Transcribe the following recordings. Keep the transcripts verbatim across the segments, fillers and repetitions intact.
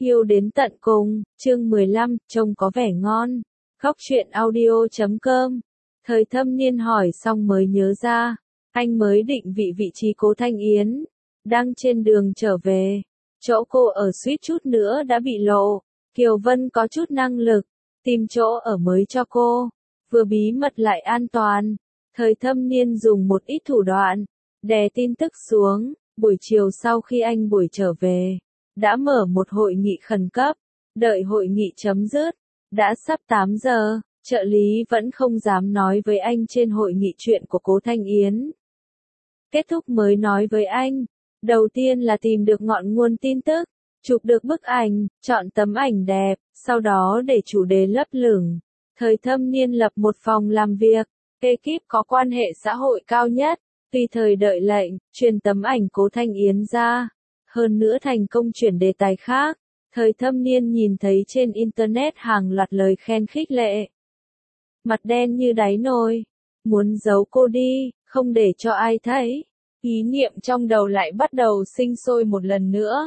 Yêu đến tận cùng, chương mười lăm, trông có vẻ ngon. Góc truyện audio chấm com. Thời thâm niên hỏi xong mới nhớ ra, anh mới định vị vị trí Cố Thanh Yến. Đang trên đường trở về, chỗ cô ở suýt chút nữa đã bị lộ. Kiều Vân có chút năng lực, tìm chỗ ở mới cho cô, vừa bí mật lại an toàn. Thời thâm niên dùng một ít thủ đoạn, đè tin tức xuống. Buổi chiều sau khi anh buổi trở về, đã mở một hội nghị khẩn cấp, đợi hội nghị chấm dứt, đã sắp tám giờ, trợ lý vẫn không dám nói với anh trên hội nghị chuyện của Cố Thanh Yến. Kết thúc mới nói với anh, đầu tiên là tìm được ngọn nguồn tin tức, chụp được bức ảnh, chọn tấm ảnh đẹp, sau đó để chủ đề lấp lửng. Thời thâm niên lập một phòng làm việc, ekip có quan hệ xã hội cao nhất, tùy thời đợi lệnh, truyền tấm ảnh Cố Thanh Yến ra. Hơn nữa thành công chuyển đề tài khác, thời thâm niên nhìn thấy trên Internet hàng loạt lời khen khích lệ. Mặt đen như đáy nồi, muốn giấu cô đi, không để cho ai thấy. Ý niệm trong đầu lại bắt đầu sinh sôi một lần nữa.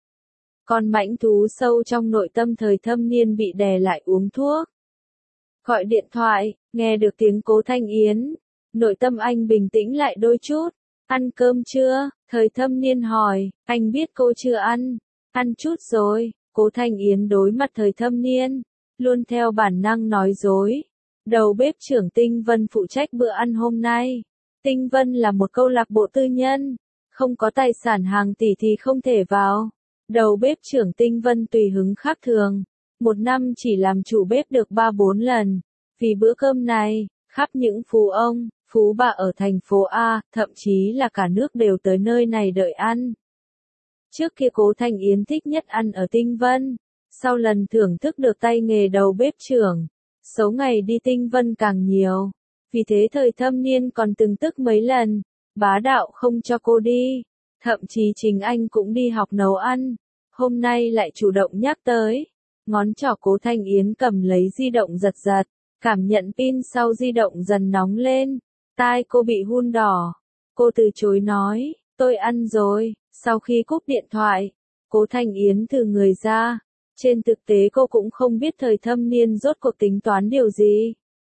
Con mãnh thú sâu trong nội tâm thời thâm niên bị đè lại uống thuốc. Gọi điện thoại, nghe được tiếng Cố Thanh Yến. Nội tâm anh bình tĩnh lại đôi chút. Ăn cơm chưa? Thời thâm niên hỏi. Anh biết cô chưa ăn. Ăn chút rồi. Cố Thanh Yến đối mặt thời thâm niên, luôn theo bản năng nói dối. Đầu bếp trưởng Tinh Vân phụ trách bữa ăn hôm nay. Tinh Vân là một câu lạc bộ tư nhân, không có tài sản hàng tỷ thì không thể vào. Đầu bếp trưởng Tinh Vân tùy hứng khác thường, một năm chỉ làm chủ bếp được ba bốn lần. Vì bữa cơm này, khắp những phú ông, phú bà ở thành phố A, thậm chí là cả nước đều tới nơi này đợi ăn. Trước kia Cố Thanh Yến thích nhất ăn ở Tinh Vân, sau lần thưởng thức được tay nghề đầu bếp trưởng, số ngày đi Tinh Vân càng nhiều. Vì thế thời thâm niên còn từng tức mấy lần, bá đạo không cho cô đi, thậm chí chính anh cũng đi học nấu ăn. Hôm nay lại chủ động nhắc tới, ngón trỏ Cố Thanh Yến cầm lấy di động giật giật, cảm nhận pin sau di động dần nóng lên, tai cô bị hun đỏ. Cô từ chối nói, tôi ăn rồi. Sau khi cúp điện thoại, Cố Thanh Yến thử người ra. Trên thực tế cô cũng không biết thời thâm niên rốt cuộc tính toán điều gì.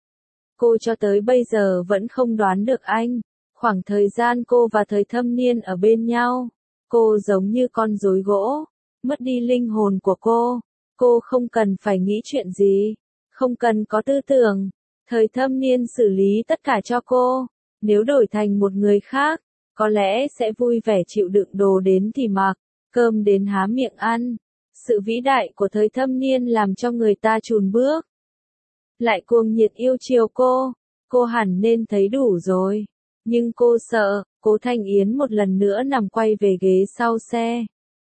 Cô cho tới bây giờ vẫn không đoán được anh. Khoảng thời gian cô và thời thâm niên ở bên nhau, cô giống như con rối gỗ, mất đi linh hồn của cô. Cô không cần phải nghĩ chuyện gì, không cần có tư tưởng. Thời thâm niên xử lý tất cả cho cô. Nếu đổi thành một người khác, có lẽ sẽ vui vẻ chịu đựng đồ đến thì mặc, cơm đến há miệng ăn. Sự vĩ đại của thời thâm niên làm cho người ta chùn bước. Lại cuồng nhiệt yêu chiều cô, cô hẳn nên thấy đủ rồi. Nhưng cô sợ, Cố Thanh Yến một lần nữa nằm quay về ghế sau xe.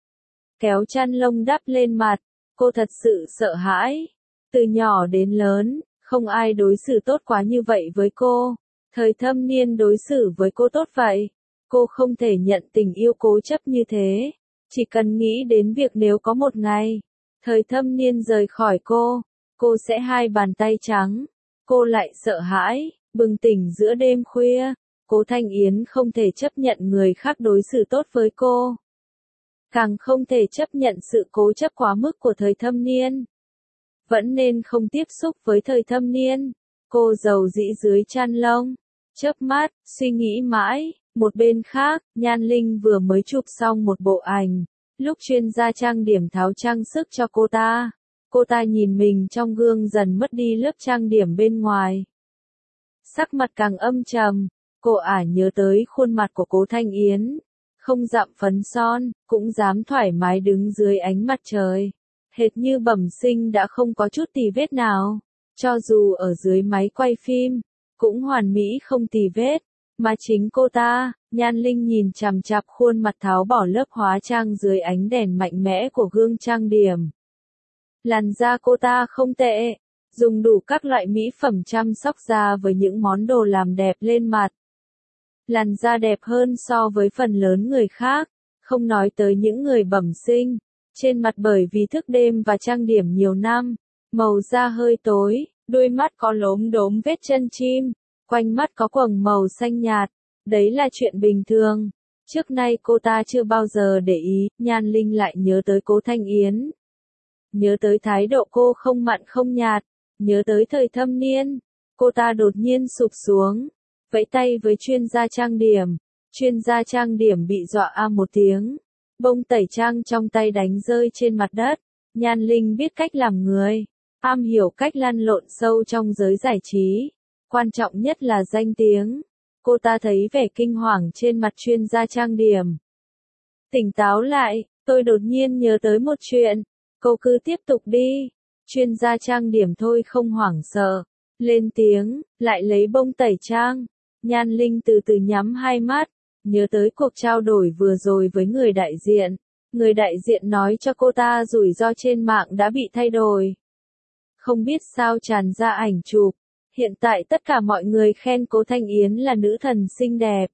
Kéo chăn lông đắp lên mặt, cô thật sự sợ hãi. Từ nhỏ đến lớn, không ai đối xử tốt quá như vậy với cô. Thời thâm niên đối xử với cô tốt vậy. Cô không thể nhận tình yêu cố chấp như thế. Chỉ cần nghĩ đến việc nếu có một ngày, thời thâm niên rời khỏi cô, cô sẽ hai bàn tay trắng. Cô lại sợ hãi, bừng tỉnh giữa đêm khuya. Cố Thanh Yến không thể chấp nhận người khác đối xử tốt với cô. Càng không thể chấp nhận sự cố chấp quá mức của thời thâm niên. Vẫn nên không tiếp xúc với thời thâm niên. Cô dầu dĩ dưới chăn lông, chớp mắt, suy nghĩ mãi. Một bên khác, Nhan Linh vừa mới chụp xong một bộ ảnh. Lúc chuyên gia trang điểm tháo trang sức cho cô ta, cô ta nhìn mình trong gương dần mất đi lớp trang điểm bên ngoài. Sắc mặt càng âm trầm, cô ả nhớ tới khuôn mặt của Cố Thanh Yến. Không dặm phấn son, cũng dám thoải mái đứng dưới ánh mặt trời. Hệt như bẩm sinh đã không có chút tì vết nào. Cho dù ở dưới máy quay phim, cũng hoàn mỹ không tì vết. Mà chính cô ta, Nhan Linh nhìn chằm chằm khuôn mặt tháo bỏ lớp hóa trang dưới ánh đèn mạnh mẽ của gương trang điểm. Làn da cô ta không tệ, dùng đủ các loại mỹ phẩm chăm sóc da với những món đồ làm đẹp lên mặt. Làn da đẹp hơn so với phần lớn người khác, không nói tới những người bẩm sinh. Trên mặt bởi vì thức đêm và trang điểm nhiều năm, màu da hơi tối, đôi mắt có lốm đốm vết chân chim. Quanh mắt có quầng màu xanh nhạt, đấy là chuyện bình thường. Trước nay cô ta chưa bao giờ để ý, Nhan Linh lại nhớ tới Cố Thanh Yến. nhớ tới thái độ cô không mặn không nhạt, nhớ tới thời thâm niên, cô ta đột nhiên sụp xuống, vẫy tay với chuyên gia trang điểm, chuyên gia trang điểm bị dọa a một tiếng, bông tẩy trang trong tay đánh rơi trên mặt đất. Nhan Linh biết cách làm người, am hiểu cách lăn lộn sâu trong giới giải trí, quan trọng nhất là danh tiếng. Cô ta thấy vẻ kinh hoàng trên mặt chuyên gia trang điểm. Tỉnh táo lại, tôi đột nhiên nhớ tới một chuyện, cô cứ tiếp tục đi. Chuyên gia trang điểm thôi không hoảng sợ, lên tiếng, lại lấy bông tẩy trang. Nhan Linh từ từ nhắm hai mắt, nhớ tới cuộc trao đổi vừa rồi với người đại diện. Người đại diện nói cho cô ta rủi ro trên mạng đã bị thay đổi. Không biết sao tràn ra ảnh chụp. Hiện tại tất cả mọi người khen Cố Thanh Yến là nữ thần xinh đẹp.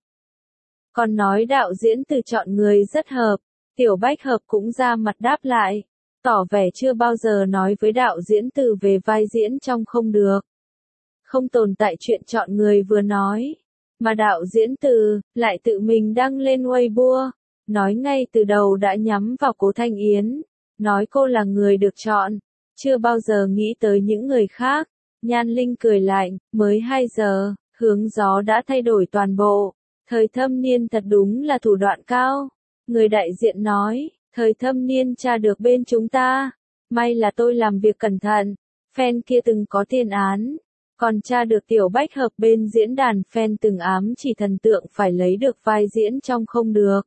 Còn nói đạo diễn Từ chọn người rất hợp. Tiểu Bách Hợp cũng ra mặt đáp lại, tỏ vẻ chưa bao giờ nói với đạo diễn Từ về vai diễn trong Không Được. Không tồn tại chuyện chọn người vừa nói, mà đạo diễn Từ lại tự mình đăng lên Weibo, nói ngay từ đầu đã nhắm vào Cố Thanh Yến, nói cô là người được chọn, chưa bao giờ nghĩ tới những người khác. Nhan Linh cười lạnh, mới hai giờ, hướng gió đã thay đổi toàn bộ. Thời thâm niên thật đúng là thủ đoạn cao. Người đại diện nói, thời thâm niên tra được bên chúng ta. May là tôi làm việc cẩn thận. Fan kia từng có tiền án. Còn tra được Tiểu Bách Hợp bên diễn đàn fan từng ám chỉ thần tượng phải lấy được vai diễn trong Không Được.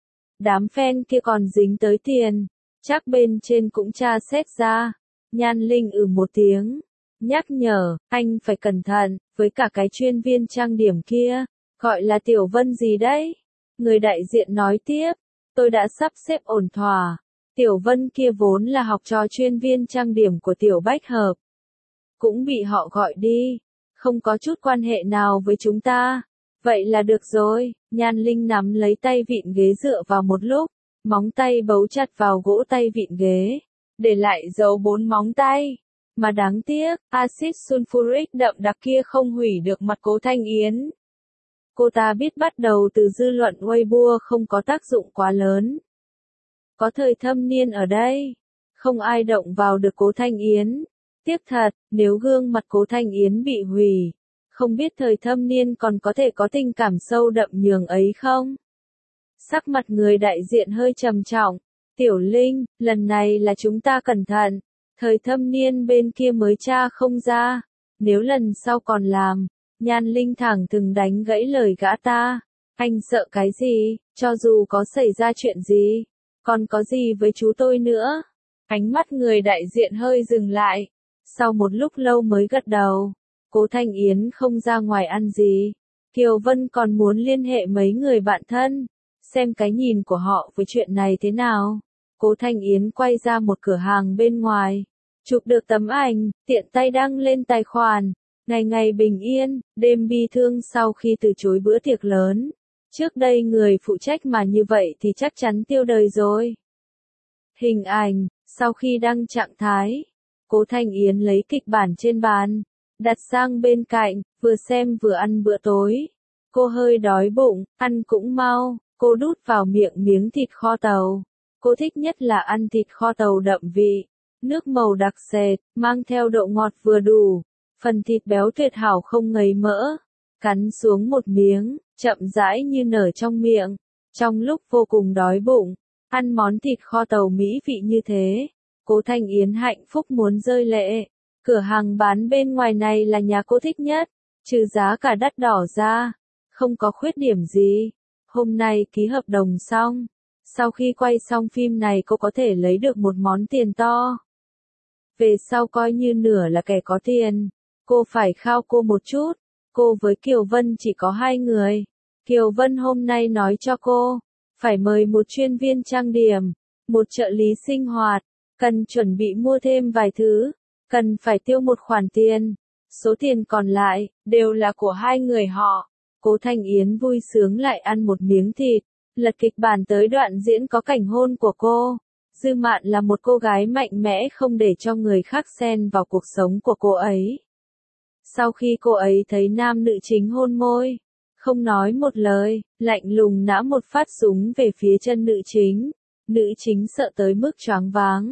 Đám fan kia còn dính tới tiền. Chắc bên trên cũng tra xét ra. Nhan Linh ừ một tiếng. Nhắc nhở, anh phải cẩn thận, với cả cái chuyên viên trang điểm kia, gọi là Tiểu Vân gì đấy? Người đại diện nói tiếp, tôi đã sắp xếp ổn thỏa. Tiểu Vân kia vốn là học trò chuyên viên trang điểm của Tiểu Bách Hợp. Cũng bị họ gọi đi, không có chút quan hệ nào với chúng ta. Vậy là được rồi, Nhan Linh nắm lấy tay vịn ghế dựa vào một lúc, móng tay bấu chặt vào gỗ tay vịn ghế, để lại dấu bốn móng tay. Mà đáng tiếc, axit sulfuric đậm đặc kia không hủy được mặt Cố Thanh Yến. Cô ta biết bắt đầu từ dư luận Weibo không có tác dụng quá lớn. Có thời thâm niên ở đây, không ai động vào được Cố Thanh Yến. Tiếc thật, nếu gương mặt Cố Thanh Yến bị hủy, không biết thời thâm niên còn có thể có tình cảm sâu đậm nhường ấy không? Sắc mặt người đại diện hơi trầm trọng. Tiểu Linh, lần này là chúng ta cẩn thận. Thời thâm niên bên kia mới tra không ra. Nếu lần sau còn làm, Nhan Linh thẳng thừng đánh gãy lời gã ta. Anh sợ cái gì, cho dù có xảy ra chuyện gì, còn có gì với chú tôi nữa? Ánh mắt người đại diện hơi dừng lại. Sau một lúc lâu mới gật đầu. Cố Thanh Yến không ra ngoài ăn gì. Kiều Vân còn muốn liên hệ mấy người bạn thân, xem cái nhìn của họ với chuyện này thế nào. Cố Thanh Yến quay ra một cửa hàng bên ngoài, chụp được tấm ảnh, tiện tay đăng lên tài khoản. Ngày ngày bình yên, đêm bi thương sau khi từ chối bữa tiệc lớn. Trước đây người phụ trách mà như vậy thì chắc chắn tiêu đời rồi. Hình ảnh, sau khi đăng trạng thái, Cố Thanh Yến lấy kịch bản trên bàn, đặt sang bên cạnh, vừa xem vừa ăn bữa tối. Cô hơi đói bụng, ăn cũng mau, cô đút vào miệng miếng thịt kho tàu. Cô thích nhất là ăn thịt kho tàu đậm vị, nước màu đặc sệt, mang theo độ ngọt vừa đủ, phần thịt béo tuyệt hảo không ngấy mỡ. Cắn xuống một miếng, chậm rãi như nở trong miệng. Trong lúc vô cùng đói bụng, ăn món thịt kho tàu mỹ vị như thế, Cố Thanh Yến hạnh phúc muốn rơi lệ. Cửa hàng bán bên ngoài này là nhà cô thích nhất, trừ giá cả đắt đỏ ra, không có khuyết điểm gì. Hôm nay ký hợp đồng xong, sau khi quay xong phim này cô có thể lấy được một món tiền to. Về sau coi như nửa là kẻ có tiền. Cô phải khao cô một chút. Cô với Kiều Vân chỉ có hai người. Kiều Vân hôm nay nói cho cô, phải mời một chuyên viên trang điểm, một trợ lý sinh hoạt, cần chuẩn bị mua thêm vài thứ, cần phải tiêu một khoản tiền. Số tiền còn lại, đều là của hai người họ. Cố Thanh Yến vui sướng lại ăn một miếng thịt, lật kịch bản tới đoạn diễn có cảnh hôn của cô. Dư Mạn là một cô gái mạnh mẽ không để cho người khác xen vào cuộc sống của cô ấy. Sau khi cô ấy thấy nam nữ chính hôn môi, không nói một lời, lạnh lùng nã một phát súng về phía chân nữ chính. Nữ chính sợ tới mức choáng váng,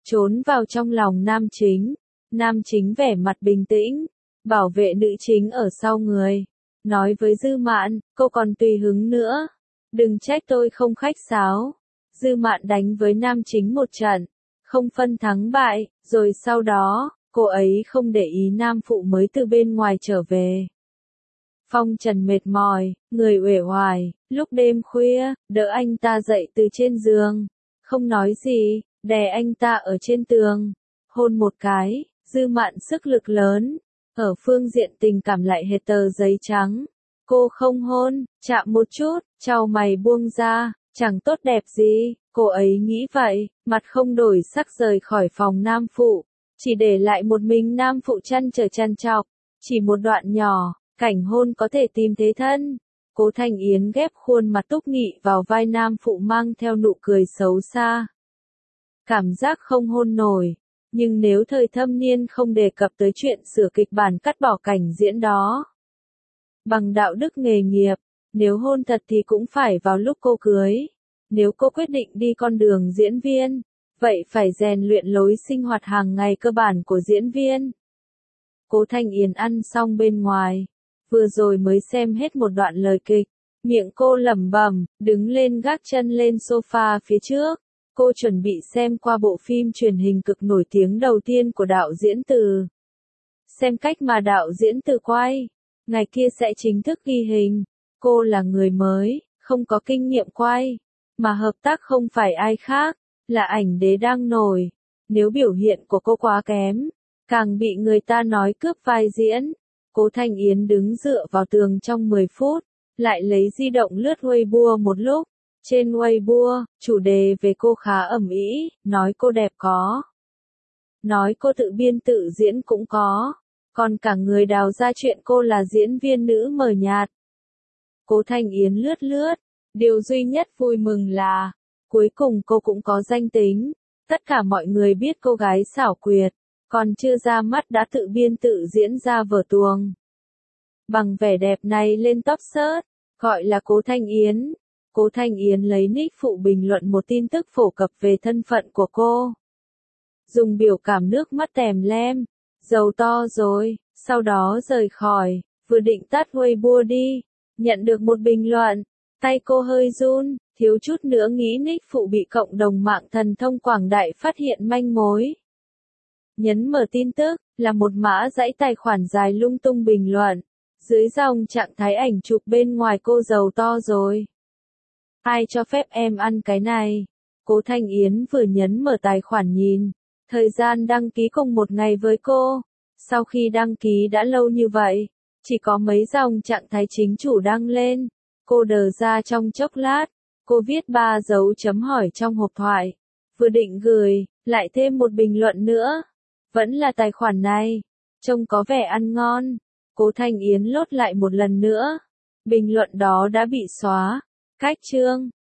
trốn vào trong lòng nam chính. Nam chính vẻ mặt bình tĩnh, bảo vệ nữ chính ở sau người. Nói với Dư Mạn, cô còn tùy hứng nữa. Đừng trách tôi không khách sáo. Dư Mạn đánh với nam chính một trận, không phân thắng bại, rồi sau đó, cô ấy không để ý nam phụ mới từ bên ngoài trở về. Phong Trần mệt mỏi, người uể oải, lúc đêm khuya, đỡ anh ta dậy từ trên giường. Không nói gì, đè anh ta ở trên tường. Hôn một cái, Dư Mạn sức lực lớn. Ở phương diện tình cảm lại hệt tờ giấy trắng. Cô không hôn, chạm một chút, chau mày buông ra, chẳng tốt đẹp gì. Cô ấy nghĩ vậy, mặt không đổi sắc rời khỏi phòng nam phụ. Chỉ để lại một mình nam phụ chăn trở chăn chọc. Chỉ một đoạn nhỏ, cảnh hôn có thể tìm thế thân. Cố Thanh Yến ghép khuôn mặt túc nghị vào vai nam phụ mang theo nụ cười xấu xa. Cảm giác không hôn nổi. Nhưng nếu Thời Thâm Niên không đề cập tới chuyện sửa kịch bản cắt bỏ cảnh diễn đó. Bằng đạo đức nghề nghiệp, nếu hôn thật thì cũng phải vào lúc cô cưới. Nếu cô quyết định đi con đường diễn viên, vậy phải rèn luyện lối sinh hoạt hàng ngày cơ bản của diễn viên. Cố Thanh Yến ăn xong bên ngoài, vừa rồi mới xem hết một đoạn lời kịch, miệng cô lẩm bẩm, đứng lên gác chân lên sofa phía trước. Cô chuẩn bị xem qua bộ phim truyền hình cực nổi tiếng đầu tiên của đạo diễn Từ. Xem cách mà đạo diễn Từ quay, ngày kia sẽ chính thức ghi hình. Cô là người mới, không có kinh nghiệm quay, mà hợp tác không phải ai khác, là ảnh đế đang nổi. Nếu biểu hiện của cô quá kém, càng bị người ta nói cướp vai diễn. Cố Thanh Yến đứng dựa vào tường trong mười phút, lại lấy di động lướt Weibo một lúc. Trên Weibo, chủ đề về cô khá ầm ĩ, nói cô đẹp có. Nói cô tự biên tự diễn cũng có. Còn cả người đào ra chuyện cô là diễn viên nữ mờ nhạt. Cố Thanh Yến lướt lướt. Điều duy nhất vui mừng là, cuối cùng cô cũng có danh tính. Tất cả mọi người biết cô gái xảo quyệt, còn chưa ra mắt đã tự biên tự diễn ra vở tuồng. Bằng vẻ đẹp này lên top search, gọi là Cố Thanh Yến. Cố Thanh Yến lấy nick phụ bình luận một tin tức phổ cập về thân phận của cô. Dùng biểu cảm nước mắt tèm lem, giàu to rồi, sau đó rời khỏi, vừa định tắt Weibo đi, nhận được một bình luận, tay cô hơi run, thiếu chút nữa nghĩ nick phụ bị cộng đồng mạng thần thông quảng đại phát hiện manh mối. Nhấn mở tin tức, là một mã dãy tài khoản dài lung tung bình luận, dưới dòng trạng thái ảnh chụp bên ngoài cô giàu to rồi. Ai cho phép em ăn cái này? Cố Thanh Yến vừa nhấn mở tài khoản nhìn. Thời gian đăng ký cùng một ngày với cô. Sau khi đăng ký đã lâu như vậy, chỉ có mấy dòng trạng thái chính chủ đăng lên. Cô đờ ra trong chốc lát. Cô viết ba dấu chấm hỏi trong hộp thoại. Vừa định gửi, lại thêm một bình luận nữa. Vẫn là tài khoản này. Trông có vẻ ăn ngon. Cố Thanh Yến lốt lại một lần nữa. Bình luận đó đã bị xóa. Cách chương